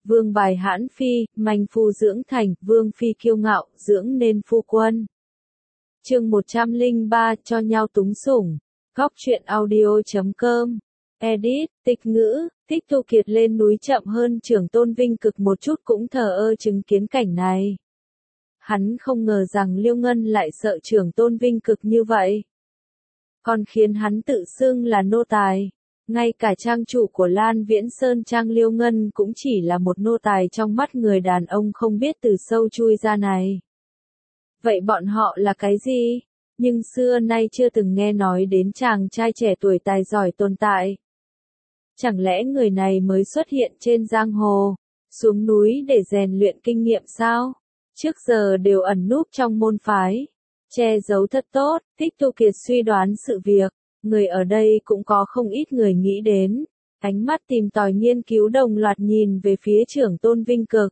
vương bài hãn phi, manh phu dưỡng thành, vương phi kiêu ngạo, dưỡng nên phu quân. Chương 103 cho nhau túng sủng. Góc truyện audio.com. Edit, tịch ngữ, Thích Thu Kiệt lên núi chậm hơn Trưởng Tôn Vinh Cực một chút cũng thờ ơ chứng kiến cảnh này. Hắn không ngờ rằng Liêu Ngân lại sợ Trưởng Tôn Vinh Cực như vậy. Còn khiến hắn tự xưng là nô tài. Ngay cả trang chủ của Lan Viễn Sơn Trang Liêu Ngân cũng chỉ là một nô tài trong mắt người đàn ông không biết từ sâu chui ra này. Vậy bọn họ là cái gì? Nhưng xưa nay chưa từng nghe nói đến chàng trai trẻ tuổi tài giỏi tồn tại. Chẳng lẽ người này mới xuất hiện trên giang hồ, xuống núi để rèn luyện kinh nghiệm sao? Trước giờ đều ẩn núp trong môn phái, che giấu thật tốt. Thích Thu Kiệt suy đoán sự việc, người ở đây cũng có không ít người nghĩ đến, ánh mắt tìm tòi nghiên cứu đồng loạt nhìn về phía Trưởng Tôn Vinh Cực.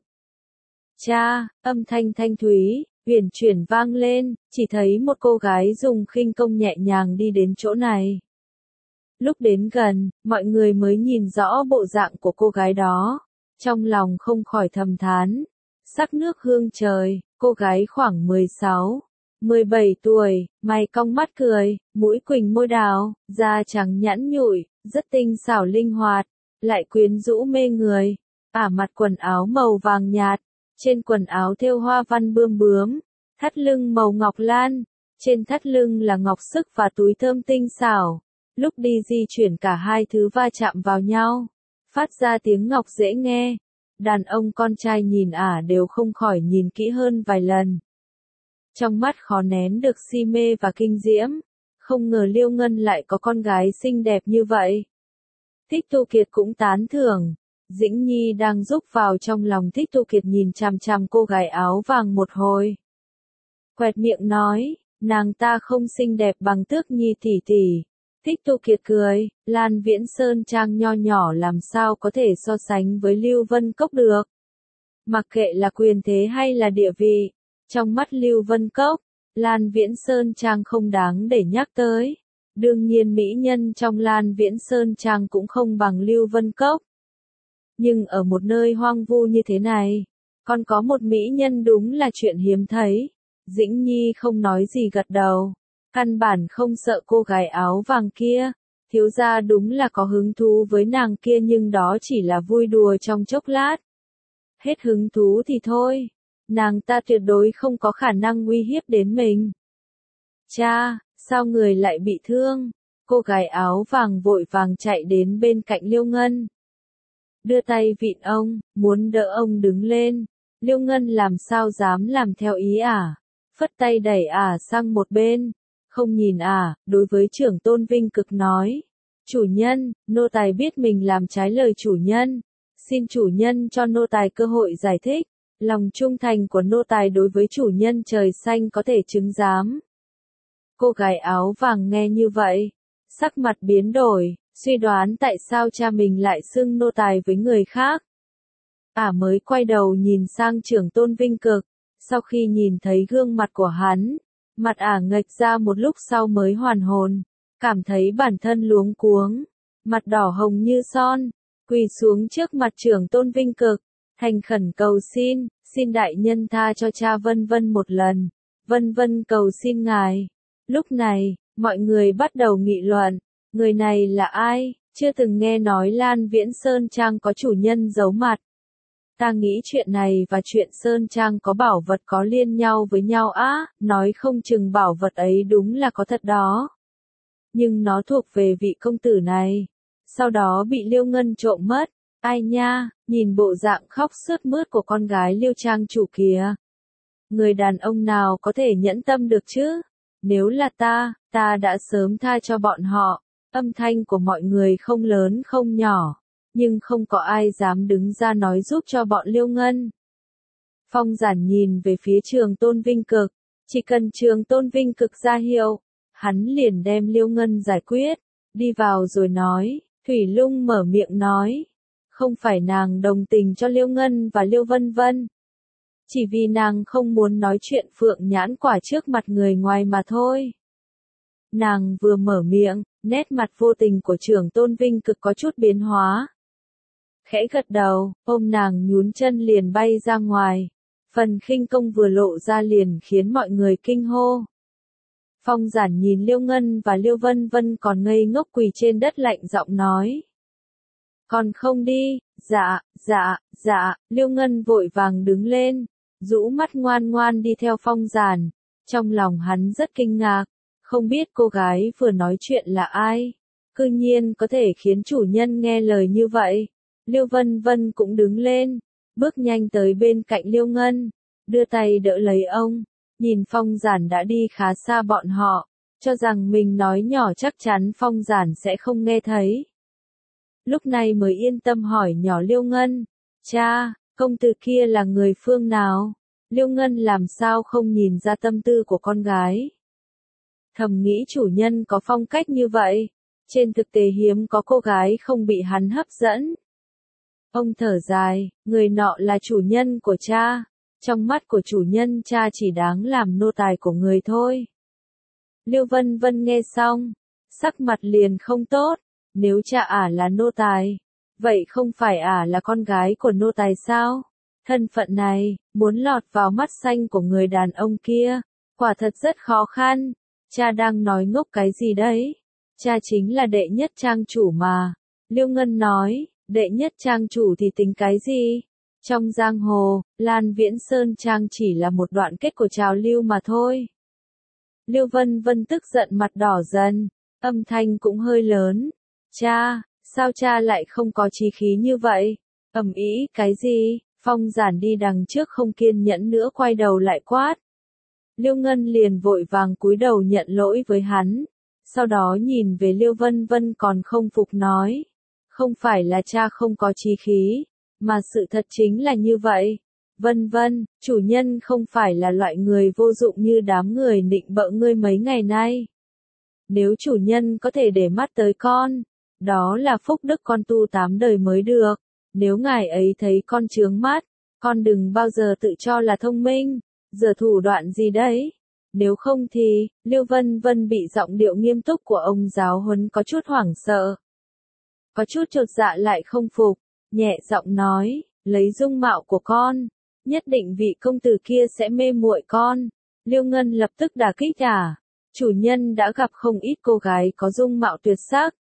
Cha, âm thanh thanh thúy, uyển chuyển vang lên, chỉ thấy một cô gái dùng khinh công nhẹ nhàng đi đến chỗ này. Lúc đến gần, mọi người mới nhìn rõ bộ dạng của cô gái đó, trong lòng không khỏi thầm thán. Sắc nước hương trời, cô gái khoảng 16, 17 tuổi, mày cong mắt cười, mũi quỳnh môi đào, da trắng nhẵn nhụi, rất tinh xảo linh hoạt, lại quyến rũ mê người. Mặc quần áo màu vàng nhạt, trên quần áo thêu hoa văn bươm bướm, thắt lưng màu ngọc lan, trên thắt lưng là ngọc sức và túi thơm tinh xảo. Lúc đi di chuyển cả hai thứ va chạm vào nhau, phát ra tiếng ngọc dễ nghe. Đàn ông con trai nhìn đều không khỏi nhìn kỹ hơn vài lần. Trong mắt khó nén được si mê và kinh diễm, không ngờ Liêu Ngân lại có con gái xinh đẹp như vậy. Thích Thu Kiệt cũng tán thưởng, Dĩnh Nhi đang rúc vào trong lòng Thích Thu Kiệt nhìn chằm chằm cô gái áo vàng một hồi. Quẹt miệng nói, nàng ta không xinh đẹp bằng Tước Nhi tỷ tỷ. Thích Thu Kiệt cười, Lan Viễn Sơn Trang nho nhỏ làm sao có thể so sánh với Lưu Vân Cốc được. Mặc kệ là quyền thế hay là địa vị, trong mắt Lưu Vân Cốc, Lan Viễn Sơn Trang không đáng để nhắc tới. Đương nhiên mỹ nhân trong Lan Viễn Sơn Trang cũng không bằng Lưu Vân Cốc. Nhưng ở một nơi hoang vu như thế này, còn có một mỹ nhân đúng là chuyện hiếm thấy. Dĩnh Nhi không nói gì gật đầu. Căn bản không sợ cô gái áo vàng kia, thiếu gia đúng là có hứng thú với nàng kia nhưng đó chỉ là vui đùa trong chốc lát. Hết hứng thú thì thôi, nàng ta tuyệt đối không có khả năng uy hiếp đến mình. Cha, sao người lại bị thương? Cô gái áo vàng vội vàng chạy đến bên cạnh Liêu Ngân. Đưa tay vịn ông, muốn đỡ ông đứng lên. Liêu Ngân làm sao dám làm theo ý phất tay đẩy sang một bên. Không nhìn đối với Trưởng Tôn Vinh Cực nói. Chủ nhân, nô tài biết mình làm trái lời chủ nhân. Xin chủ nhân cho nô tài cơ hội giải thích. Lòng trung thành của nô tài đối với chủ nhân trời xanh có thể chứng giám. Cô gái áo vàng nghe như vậy, sắc mặt biến đổi, suy đoán tại sao cha mình lại xưng nô tài với người khác. Mới quay đầu nhìn sang Trưởng Tôn Vinh Cực, sau khi nhìn thấy gương mặt của hắn, mặt nghệch ra một lúc sau mới hoàn hồn, cảm thấy bản thân luống cuống, mặt đỏ hồng như son, quỳ xuống trước mặt Trưởng Tôn Vinh Cực, thành khẩn cầu xin đại nhân tha cho cha Vân Vân một lần, Vân Vân cầu xin ngài. Lúc này, mọi người bắt đầu nghị luận, người này là ai, chưa từng nghe nói Lan Viễn Sơn Trang có chủ nhân giấu mặt. Ta nghĩ chuyện này và chuyện Sơn Trang có bảo vật có liên nhau với nhau nói không chừng bảo vật ấy đúng là có thật đó. Nhưng nó thuộc về vị công tử này, sau đó bị Liêu Ngân trộm mất. Ai nha, nhìn bộ dạng khóc sướt mướt của con gái Liêu Trang chủ kìa. Người đàn ông nào có thể nhẫn tâm được chứ? Nếu là ta đã sớm tha cho bọn họ. Âm thanh của mọi người không lớn không nhỏ, nhưng không có ai dám đứng ra nói giúp cho bọn Liêu Ngân. Phong Giản nhìn về phía Trưởng Tôn Vinh Cực, chỉ cần Trưởng Tôn Vinh Cực ra hiệu, hắn liền đem Liêu Ngân giải quyết, đi vào rồi nói. Thủy Lung mở miệng nói, không phải nàng đồng tình cho Liêu Ngân và Liêu Vân Vân, chỉ vì nàng không muốn nói chuyện phượng nhãn quả trước mặt người ngoài mà thôi. Nàng vừa mở miệng, nét mặt vô tình của Trưởng Tôn Vinh Cực có chút biến hóa. khẽ gật đầu, ôm nàng nhún chân liền bay ra ngoài. Phần khinh công vừa lộ ra liền khiến mọi người kinh hô. Phong Giản nhìn Liêu Ngân và Liêu Vân Vân còn ngây ngốc quỳ trên đất lạnh giọng nói. Còn không đi, dạ, Liêu Ngân vội vàng đứng lên, rũ mắt ngoan ngoan đi theo Phong Giản. Trong lòng hắn rất kinh ngạc, không biết cô gái vừa nói chuyện là ai, cư nhiên có thể khiến chủ nhân nghe lời như vậy. Liêu Vân Vân cũng đứng lên, bước nhanh tới bên cạnh Liêu Ngân, đưa tay đỡ lấy ông, nhìn Phong Giản đã đi khá xa bọn họ, cho rằng mình nói nhỏ chắc chắn Phong Giản sẽ không nghe thấy. Lúc này mới yên tâm hỏi nhỏ Liêu Ngân, cha, công tử kia là người phương nào? Liêu Ngân làm sao không nhìn ra tâm tư của con gái. Thầm nghĩ chủ nhân có phong cách như vậy, trên thực tế hiếm có cô gái không bị hắn hấp dẫn. Ông thở dài, người nọ là chủ nhân của cha, trong mắt của chủ nhân cha chỉ đáng làm nô tài của người thôi. Liêu Vân Vân nghe xong, sắc mặt liền không tốt, nếu cha ả là nô tài, vậy không phải ả là con gái của nô tài sao? Thân phận này, muốn lọt vào mắt xanh của người đàn ông kia, quả thật rất khó khăn. Cha đang nói ngốc cái gì đấy? Cha chính là đệ nhất trang chủ mà. Liêu Ngân nói, đệ nhất trang chủ thì tính cái gì? Trong giang hồ, Lan Viễn Sơn Trang chỉ là một đoạn kết của trào lưu mà thôi. Liêu Vân Vân tức giận mặt đỏ dần, âm thanh cũng hơi lớn. Cha, sao cha lại không có chí khí như vậy? Ầm ĩ cái gì? Phong Giản đi đằng trước không kiên nhẫn nữa quay đầu lại quát. Liêu Ngân liền vội vàng cúi đầu nhận lỗi với hắn, sau đó nhìn về Liêu Vân Vân còn không phục nói. Không phải là cha không có chí khí, mà sự thật chính là như vậy. Vân Vân, chủ nhân không phải là loại người vô dụng như đám người nịnh bợ ngươi mấy ngày nay. Nếu chủ nhân có thể để mắt tới con, đó là phúc đức con tu 8 đời mới được. Nếu ngài ấy thấy con chướng mắt, con đừng bao giờ tự cho là thông minh, giờ thủ đoạn gì đấy. Nếu không thì, Liêu Vân Vân bị giọng điệu nghiêm túc của ông giáo huấn có chút hoảng sợ. Có chút chột dạ lại không phục, nhẹ giọng nói, lấy dung mạo của con, nhất định vị công tử kia sẽ mê muội con. Liêu Ngân lập tức đả kích chủ nhân đã gặp không ít cô gái có dung mạo tuyệt sắc.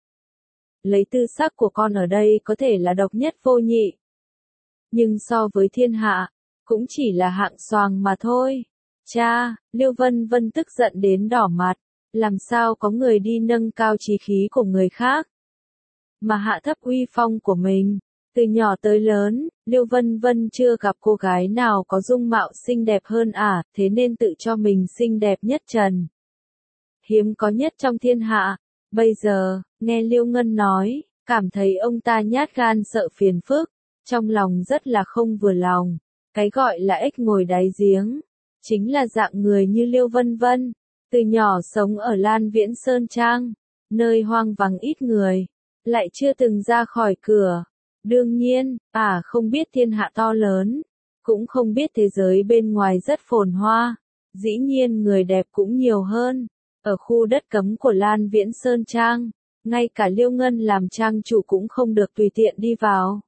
Lấy tư sắc của con ở đây có thể là độc nhất vô nhị. Nhưng so với thiên hạ, cũng chỉ là hạng xoàng mà thôi. Cha, Liêu Vân Vân tức giận đến đỏ mặt, làm sao có người đi nâng cao chí khí của người khác, mà hạ thấp uy phong của mình. Từ nhỏ tới lớn, Liêu Vân Vân chưa gặp cô gái nào có dung mạo xinh đẹp hơn thế nên tự cho mình xinh đẹp nhất trần. Hiếm có nhất trong thiên hạ. Bây giờ, nghe Liêu Ngân nói, cảm thấy ông ta nhát gan sợ phiền phức, trong lòng rất là không vừa lòng. Cái gọi là ếch ngồi đáy giếng, chính là dạng người như Liêu Vân Vân, từ nhỏ sống ở Lan Viễn Sơn Trang, nơi hoang vắng ít người, lại chưa từng ra khỏi cửa. Đương nhiên, không biết thiên hạ to lớn, cũng không biết thế giới bên ngoài rất phồn hoa, dĩ nhiên người đẹp cũng nhiều hơn. Ở khu đất cấm của Lan Viễn Sơn Trang, ngay cả Liêu Ngân làm trang chủ cũng không được tùy tiện đi vào.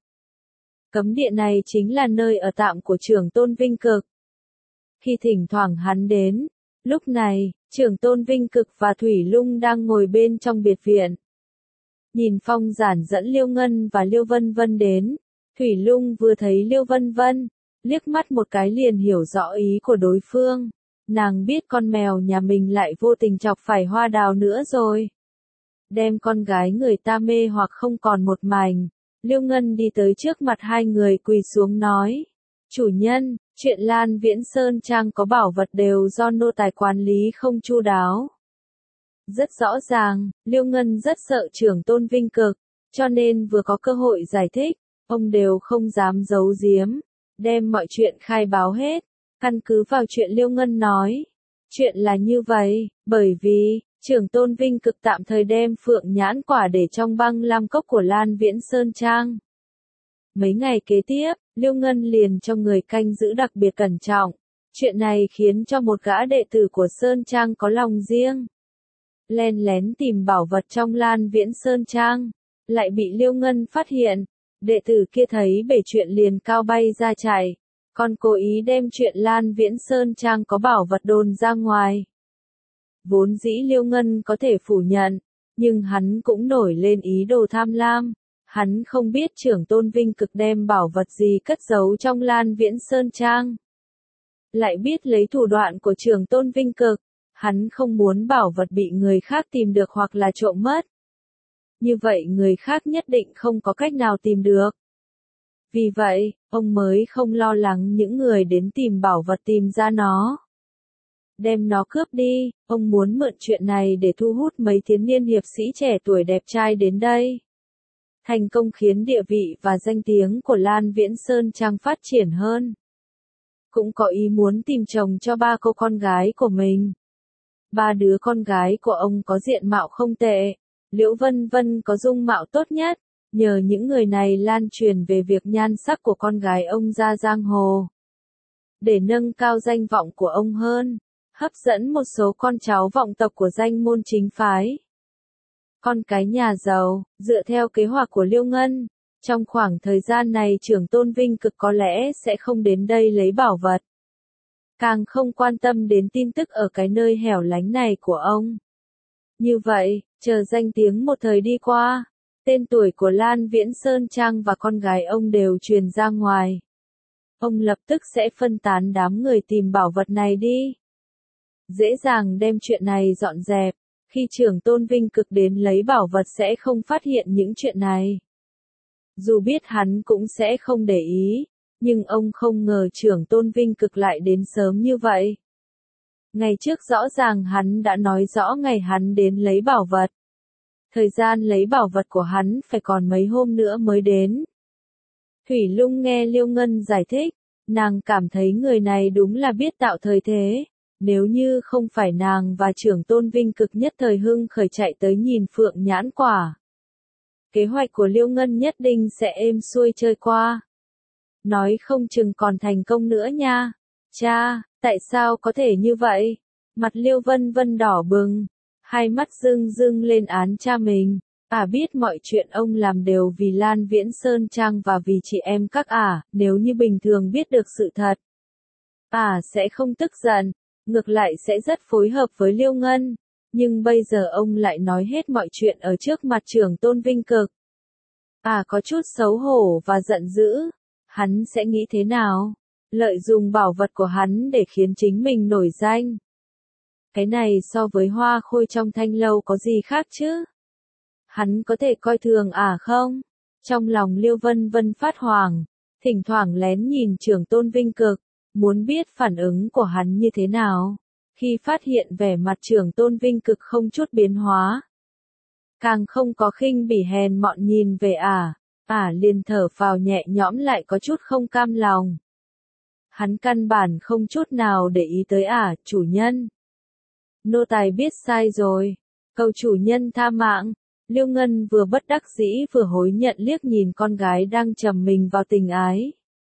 Cấm địa này chính là nơi ở tạm của trưởng tôn Vinh Cực. Khi thỉnh thoảng hắn đến, lúc này, trưởng tôn Vinh Cực và Thủy Lung đang ngồi bên trong biệt viện. Nhìn Phong Giản dẫn Liêu Ngân và Liêu Vân Vân đến, Thủy Lung vừa thấy Liêu Vân Vân, liếc mắt một cái liền hiểu rõ ý của đối phương. Nàng biết con mèo nhà mình lại vô tình chọc phải Hoa Đào nữa rồi. Đem con gái người ta mê hoặc không còn một mảnh. Liêu Ngân đi tới trước mặt hai người quỳ xuống nói. Chủ nhân, chuyện Lan Viễn Sơn Trang có bảo vật đều do nô tài quản lý không chu đáo. Rất rõ ràng, Liêu Ngân rất sợ trưởng tôn Vinh Cực, cho nên vừa có cơ hội giải thích, ông đều không dám giấu giếm, đem mọi chuyện khai báo hết. Căn cứ vào chuyện Liêu Ngân nói, chuyện là như vậy, bởi vì, trưởng tôn Vinh Cực tạm thời đem phượng nhãn quả để trong băng lam cốc của Lan Viễn Sơn Trang. Mấy ngày kế tiếp, Liêu Ngân liền cho người canh giữ đặc biệt cẩn trọng, chuyện này khiến cho một gã đệ tử của Sơn Trang có lòng riêng. Len lén tìm bảo vật trong Lan Viễn Sơn Trang, lại bị Liêu Ngân phát hiện, Đệ tử kia thấy bể chuyện liền cao bay ra chạy, còn cố ý đem chuyện Lan Viễn Sơn Trang có bảo vật đồn ra ngoài. Vốn dĩ Liêu Ngân có thể phủ nhận, nhưng hắn cũng nổi lên ý đồ tham lam. Hắn không biết trưởng tôn Vinh Cực đem bảo vật gì cất giấu trong Lan Viễn Sơn Trang. Lại biết lấy thủ đoạn của trưởng tôn Vinh Cực, hắn không muốn bảo vật bị người khác tìm được hoặc là trộm mất. Như vậy người khác nhất định không có cách nào tìm được. Vì vậy, ông mới không lo lắng những người đến tìm bảo vật tìm ra nó. Đem nó cướp đi, ông muốn mượn chuyện này để thu hút mấy thiếu niên hiệp sĩ trẻ tuổi đẹp trai đến đây. Thành công khiến địa vị và danh tiếng của Lan Viễn Sơn Trang phát triển hơn. Cũng có ý muốn tìm chồng cho 3 cô con gái của mình. 3 đứa con gái của ông có diện mạo không tệ, Liễu Vân Vân có dung mạo tốt nhất, nhờ những người này lan truyền về việc nhan sắc của con gái ông ra giang hồ. Để nâng cao danh vọng của ông hơn, hấp dẫn một số con cháu vọng tộc của danh môn chính phái. Con cái nhà giàu, dựa theo kế hoạch của Liêu Ngân, trong khoảng thời gian này trưởng tôn Vinh Cực có lẽ sẽ không đến đây lấy bảo vật. Càng không quan tâm đến tin tức ở cái nơi hẻo lánh này của ông. Như vậy, chờ danh tiếng một thời đi qua, tên tuổi của Lan Viễn Sơn Trang và con gái ông đều truyền ra ngoài. Ông lập tức sẽ phân tán đám người tìm bảo vật này đi. Dễ dàng đem chuyện này dọn dẹp, khi trưởng tôn Vinh Cực đến lấy bảo vật sẽ không phát hiện những chuyện này. Dù biết hắn cũng sẽ không để ý, nhưng ông không ngờ trưởng tôn Vinh Cực lại đến sớm như vậy. Ngày trước rõ ràng hắn đã nói rõ ngày hắn đến lấy bảo vật. Thời gian lấy bảo vật của hắn phải còn mấy hôm nữa mới đến. Thủy Lung nghe Liêu Ngân giải thích, nàng cảm thấy người này đúng là biết tạo thời thế. Nếu như không phải nàng và trưởng tôn Vinh Cực nhất thời hưng khởi chạy tới nhìn Phượng Nhãn Quả. Kế hoạch của Liêu Ngân nhất định sẽ êm xuôi trôi qua. Nói không chừng còn thành công nữa nha. Cha, tại sao có thể như vậy? Mặt Liêu Vân Vân đỏ bừng, hai mắt rưng rưng lên án cha mình. Biết mọi chuyện ông làm đều vì Lan Viễn Sơn Trang và vì chị em các nếu như bình thường biết được sự thật. Sẽ không tức giận, ngược lại sẽ rất phối hợp với Liêu Ngân. Nhưng bây giờ ông lại nói hết mọi chuyện ở trước mặt trưởng tôn Vinh Cực. Có chút xấu hổ và giận dữ. Hắn sẽ nghĩ thế nào? Lợi dụng bảo vật của hắn để khiến chính mình nổi danh. Cái này so với Hoa Khôi trong Thanh Lâu có gì khác chứ? Hắn có thể coi thường không? Trong lòng Liêu Vân Vân phát hoảng, thỉnh thoảng lén nhìn trưởng tôn Vinh Cực, muốn biết phản ứng của hắn như thế nào. Khi phát hiện vẻ mặt trưởng tôn Vinh Cực không chút biến hóa, càng không có khinh bỉ hèn mọn nhìn về liền thở phào nhẹ nhõm lại có chút không cam lòng. Hắn căn bản không chút nào để ý tới chủ nhân. Nô tài biết sai rồi, cầu chủ nhân tha mạng. Liêu Ngân vừa bất đắc dĩ vừa hối nhận liếc nhìn con gái đang trầm mình vào tình ái.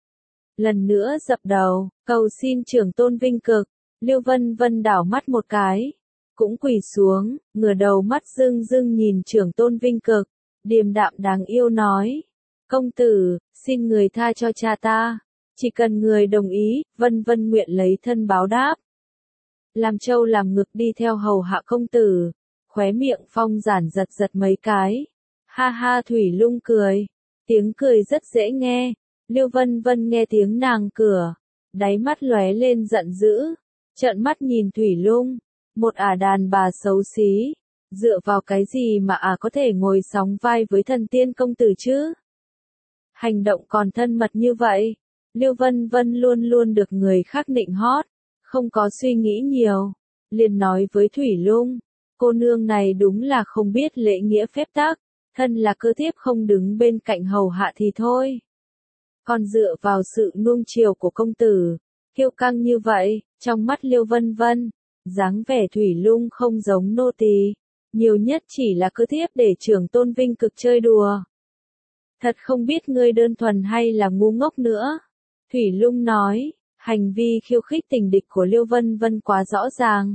Lần nữa dập đầu, cầu xin trưởng tôn Vinh Cực. Liêu Vân Vân đảo mắt một cái, cũng quỳ xuống, ngửa đầu mắt rưng rưng nhìn trưởng tôn Vinh Cực, điềm đạm đáng yêu nói: công tử, xin người tha cho cha ta, chỉ cần người đồng ý, Vân Vân nguyện lấy thân báo đáp. Làm trâu làm ngực đi theo hầu hạ công tử, khóe miệng Phong Giản giật giật mấy cái. Ha ha, Thủy Lung cười, tiếng cười rất dễ nghe. Liêu Vân Vân nghe tiếng nàng cửa, đáy mắt lóe lên giận dữ, trợn mắt nhìn Thủy Lung, một đàn bà xấu xí, dựa vào cái gì mà có thể ngồi sóng vai với thần tiên công tử chứ? Hành động còn thân mật như vậy, Liêu Vân Vân luôn luôn được người khác nịnh hót, không có suy nghĩ nhiều, liền nói với Thủy Lung, cô nương này đúng là không biết lễ nghĩa phép tắc, thân là cơ thiếp không đứng bên cạnh hầu hạ thì thôi. Còn dựa vào sự nuông chiều của công tử, kiêu căng như vậy, trong mắt Liêu Vân Vân, dáng vẻ Thủy Lung không giống nô tỳ, nhiều nhất chỉ là cơ thiếp để trưởng tôn Vinh Cực chơi đùa. Thật không biết ngươi đơn thuần hay là ngu ngốc nữa. Thủy Lung nói, hành vi khiêu khích tình địch của Liêu Vân Vân quá rõ ràng.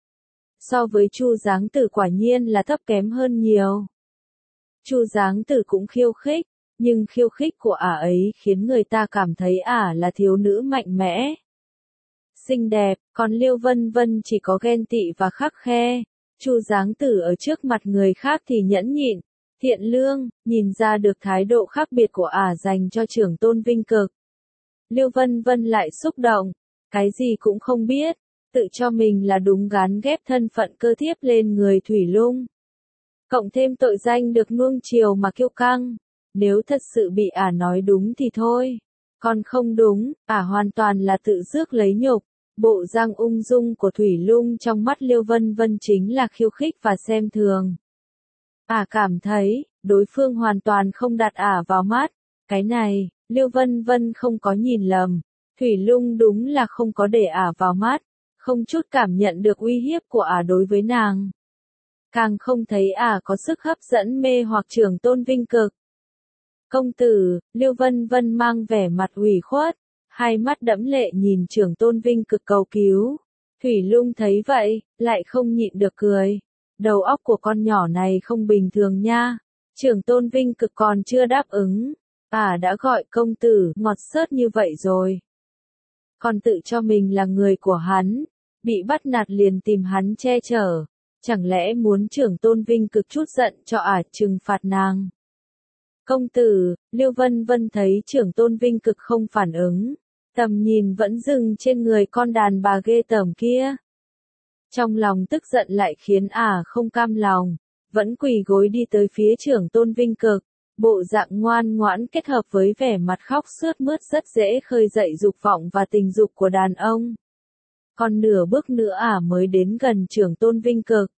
So với Chu Giáng Tử quả nhiên là thấp kém hơn nhiều. Chu Giáng Tử cũng khiêu khích, nhưng khiêu khích của ấy khiến người ta cảm thấy là thiếu nữ mạnh mẽ, xinh đẹp, còn Liêu Vân Vân chỉ có ghen tị và khắt khe. Chu Giáng Tử ở trước mặt người khác thì nhẫn nhịn, thiện lương, nhìn ra được thái độ khác biệt của dành cho trưởng tôn Vinh Cực. Liêu Vân Vân lại xúc động, cái gì cũng không biết, tự cho mình là đúng gán ghép thân phận cơ thiếp lên người Thủy Lung. Cộng thêm tội danh được nuông chiều mà kiêu căng, nếu thật sự bị nói đúng thì thôi, còn không đúng, hoàn toàn là tự rước lấy nhục. Bộ dạng ung dung của Thủy Lung trong mắt Liêu Vân Vân chính là khiêu khích và xem thường. Cảm thấy, đối phương hoàn toàn không đặt vào mắt. Cái này, Liêu Vân Vân không có nhìn lầm. Thủy Lung đúng là không có để vào mắt. Không chút cảm nhận được uy hiếp của đối với nàng. Càng không thấy có sức hấp dẫn mê hoặc trưởng tôn Vinh Cực. Công tử, Liêu Vân Vân mang vẻ mặt ủy khuất. Hai mắt đẫm lệ nhìn trưởng tôn Vinh Cực cầu cứu. Thủy Lung thấy vậy, lại không nhịn được cười. Đầu óc của con nhỏ này không bình thường nha. Trưởng tôn Vinh Cực còn chưa đáp ứng. Đã gọi công tử, ngọt xớt như vậy rồi. Còn tự cho mình là người của hắn. Bị bắt nạt liền tìm hắn che chở. Chẳng lẽ muốn trưởng tôn Vinh Cực chút giận cho trừng phạt nàng. Công tử, Liêu Vân Vân thấy trưởng tôn Vinh Cực không phản ứng. Tầm nhìn vẫn dừng trên người con đàn bà ghê tởm kia. Trong lòng tức giận lại khiến không cam lòng, vẫn quỳ gối đi tới phía trưởng tôn Vinh Cực, bộ dạng ngoan ngoãn kết hợp với vẻ mặt khóc sướt mướt rất dễ khơi dậy dục vọng và tình dục của đàn ông. Còn nửa bước nữa mới đến gần trưởng tôn Vinh Cực.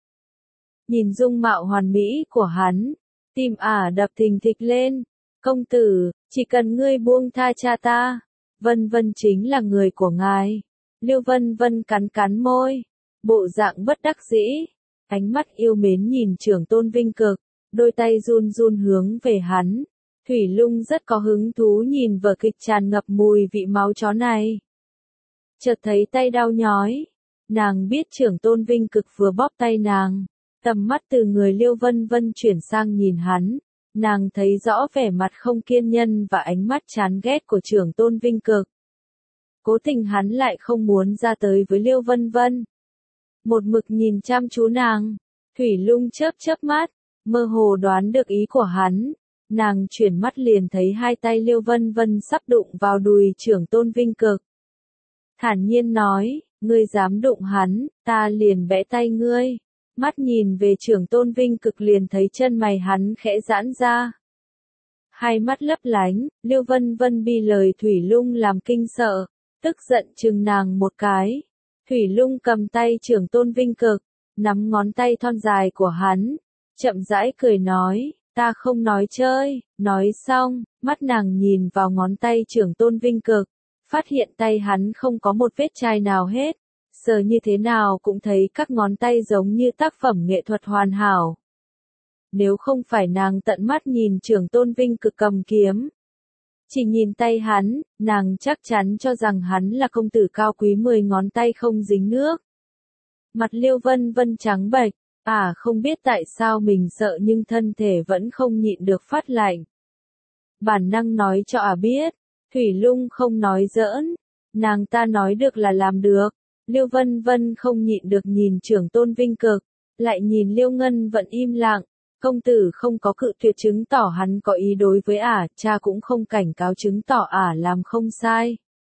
Nhìn dung mạo hoàn mỹ của hắn, tim đập thình thịch lên. Công tử, chỉ cần ngươi buông tha cha ta. Vân Vân chính là người của ngài. Liêu Vân Vân cắn cắn môi, bộ dạng bất đắc dĩ, ánh mắt yêu mến nhìn trưởng tôn Vinh Cực, đôi tay run run hướng về hắn. Thủy Lung rất có hứng thú nhìn vở kịch tràn ngập mùi vị máu chó này. Chợt thấy tay đau nhói, nàng biết trưởng tôn Vinh Cực vừa bóp tay nàng, tầm mắt từ người Liêu Vân Vân chuyển sang nhìn hắn. Nàng thấy rõ vẻ mặt không kiên nhẫn và ánh mắt chán ghét của trưởng tôn Vinh Cực. Cố tình hắn lại không muốn ra tới với Liêu Vân Vân. Một mực nhìn chăm chú nàng, Thủy Lung chớp chớp mắt, mơ hồ đoán được ý của hắn. Nàng chuyển mắt liền thấy hai tay Liêu Vân Vân sắp đụng vào đùi trưởng tôn Vinh Cực. Thản nhiên nói, ngươi dám đụng hắn, ta liền bẽ tay ngươi. Mắt nhìn về trưởng tôn Vinh Cực liền thấy chân mày hắn khẽ giãn ra. Hai mắt lấp lánh, Liêu Vân Vân bị lời Thủy Lung làm kinh sợ, tức giận chừng nàng một cái. Thủy Lung cầm tay trưởng tôn Vinh Cực, nắm ngón tay thon dài của hắn, chậm rãi cười nói, ta không nói chơi. Nói xong, mắt nàng nhìn vào ngón tay trưởng tôn Vinh Cực, phát hiện tay hắn không có một vết chai nào hết. Sờ như thế nào cũng thấy các ngón tay giống như tác phẩm nghệ thuật hoàn hảo. Nếu không phải nàng tận mắt nhìn trưởng tôn Vinh Cực cầm kiếm, chỉ nhìn tay hắn, nàng chắc chắn cho rằng hắn là công tử cao quý 10 ngón tay không dính nước. Mặt Liêu Vân Vân trắng bệch, không biết tại sao mình sợ nhưng thân thể vẫn không nhịn được phát lạnh. Bản năng nói cho biết, Thủy Lung không nói giỡn, nàng ta nói được là làm được. Liêu Vân Vân không nhịn được nhìn trưởng tôn Vinh Cực, lại nhìn Liêu Ngân vẫn im lặng. Công tử không có cự tuyệt chứng tỏ hắn có ý đối với cha cũng không cảnh cáo chứng tỏ làm không sai.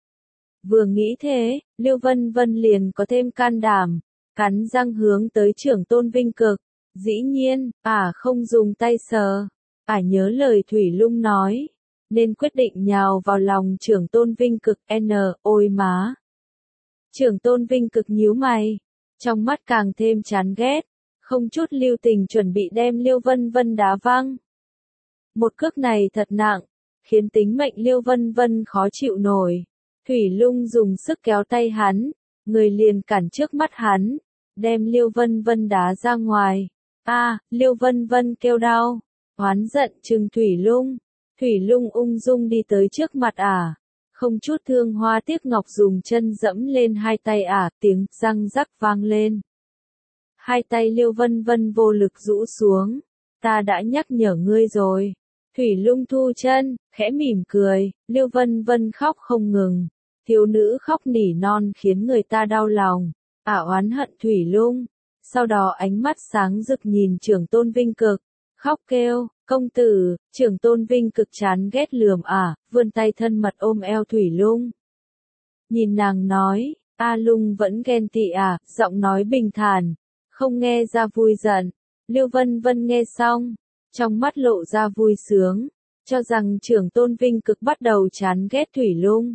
Vừa nghĩ thế, Liêu Vân Vân liền có thêm can đảm, cắn răng hướng tới trưởng tôn Vinh Cực. Dĩ nhiên, không dùng tay sờ. Nhớ lời Thủy Lung nói, nên quyết định nhào vào lòng trưởng tôn Vinh Cực. Ôi má! Trưởng tôn Vinh Cực nhíu mày, trong mắt càng thêm chán ghét, không chút lưu tình chuẩn bị đem Liêu Vân Vân đá văng. Một cước này thật nặng, khiến tính mệnh Liêu Vân Vân khó chịu nổi. Thủy Lung dùng sức kéo tay hắn, người liền cản trước mắt hắn, đem Liêu Vân Vân đá ra ngoài. Liêu Vân Vân kêu đau, oán giận trừng Thủy Lung. Thủy Lung ung dung đi tới trước mặt không chút thương hoa tiếc ngọc dùng chân dẫm lên hai tay tiếng răng rắc vang lên. Hai tay Liêu Vân Vân vô lực rũ xuống. Ta đã nhắc nhở ngươi rồi. Thủy Lung thu chân, khẽ mỉm cười, Lưu Vân Vân khóc không ngừng. Thiếu nữ khóc nỉ non khiến người ta đau lòng, oán hận Thủy Lung. Sau đó ánh mắt sáng rực nhìn Trưởng Tôn Vinh Cực, khóc kêu, công tử. Trưởng Tôn Vinh Cực chán ghét lườm vươn tay thân mật ôm eo Thủy Lung. Nhìn nàng nói, A Lung vẫn ghen tị giọng nói bình thản, không nghe ra vui giận. Lưu Vân Vân nghe xong, trong mắt lộ ra vui sướng, cho rằng Trưởng Tôn Vinh Cực bắt đầu chán ghét Thủy Lung.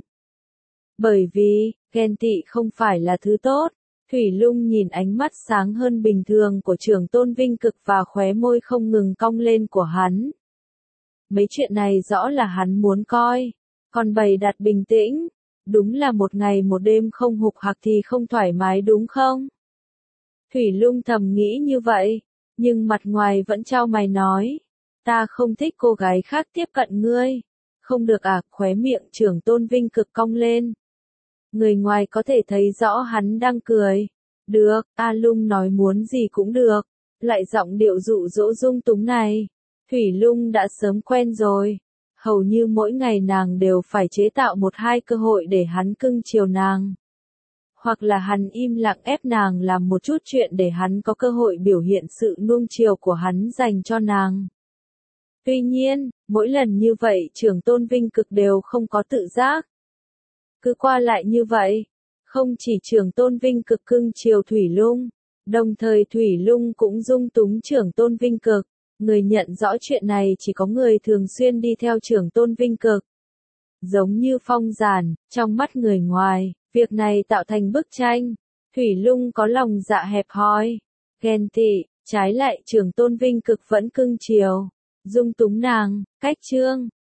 Bởi vì, ghen tị không phải là thứ tốt. Thủy Lung nhìn ánh mắt sáng hơn bình thường của Trưởng Tôn Vinh Cực và khóe môi không ngừng cong lên của hắn. Mấy chuyện này rõ là hắn muốn coi, còn bày đặt bình tĩnh. Đúng là một ngày một đêm không hục hặc thì không thoải mái đúng không? Thủy Lung thầm nghĩ như vậy, nhưng mặt ngoài vẫn trao mày nói. Ta không thích cô gái khác tiếp cận ngươi. Không được khóe miệng Trưởng Tôn Vinh Cực cong lên. Người ngoài có thể thấy rõ hắn đang cười. Được, A Lung nói muốn gì cũng được. Lại giọng điệu dụ dỗ dung túng này. Thủy Lung đã sớm quen rồi. Hầu như mỗi ngày nàng đều phải chế tạo 1-2 cơ hội để hắn cưng chiều nàng. Hoặc là hắn im lặng ép nàng làm một chút chuyện để hắn có cơ hội biểu hiện sự nuông chiều của hắn dành cho nàng. Tuy nhiên, mỗi lần như vậy Trưởng Tôn Vinh Cực đều không có tự giác. Cứ qua lại như vậy, không chỉ Trưởng Tôn Vinh Cực cưng chiều Thủy Lung, đồng thời Thủy Lung cũng dung túng Trưởng Tôn Vinh Cực. Người nhận rõ chuyện này chỉ có người thường xuyên đi theo Trưởng Tôn Vinh Cực. Giống như phong giản, trong mắt người ngoài, việc này tạo thành bức tranh. Thủy Lung có lòng dạ hẹp hòi, ghen tị, trái lại Trưởng Tôn Vinh Cực vẫn cưng chiều, dung túng nàng, cách chương.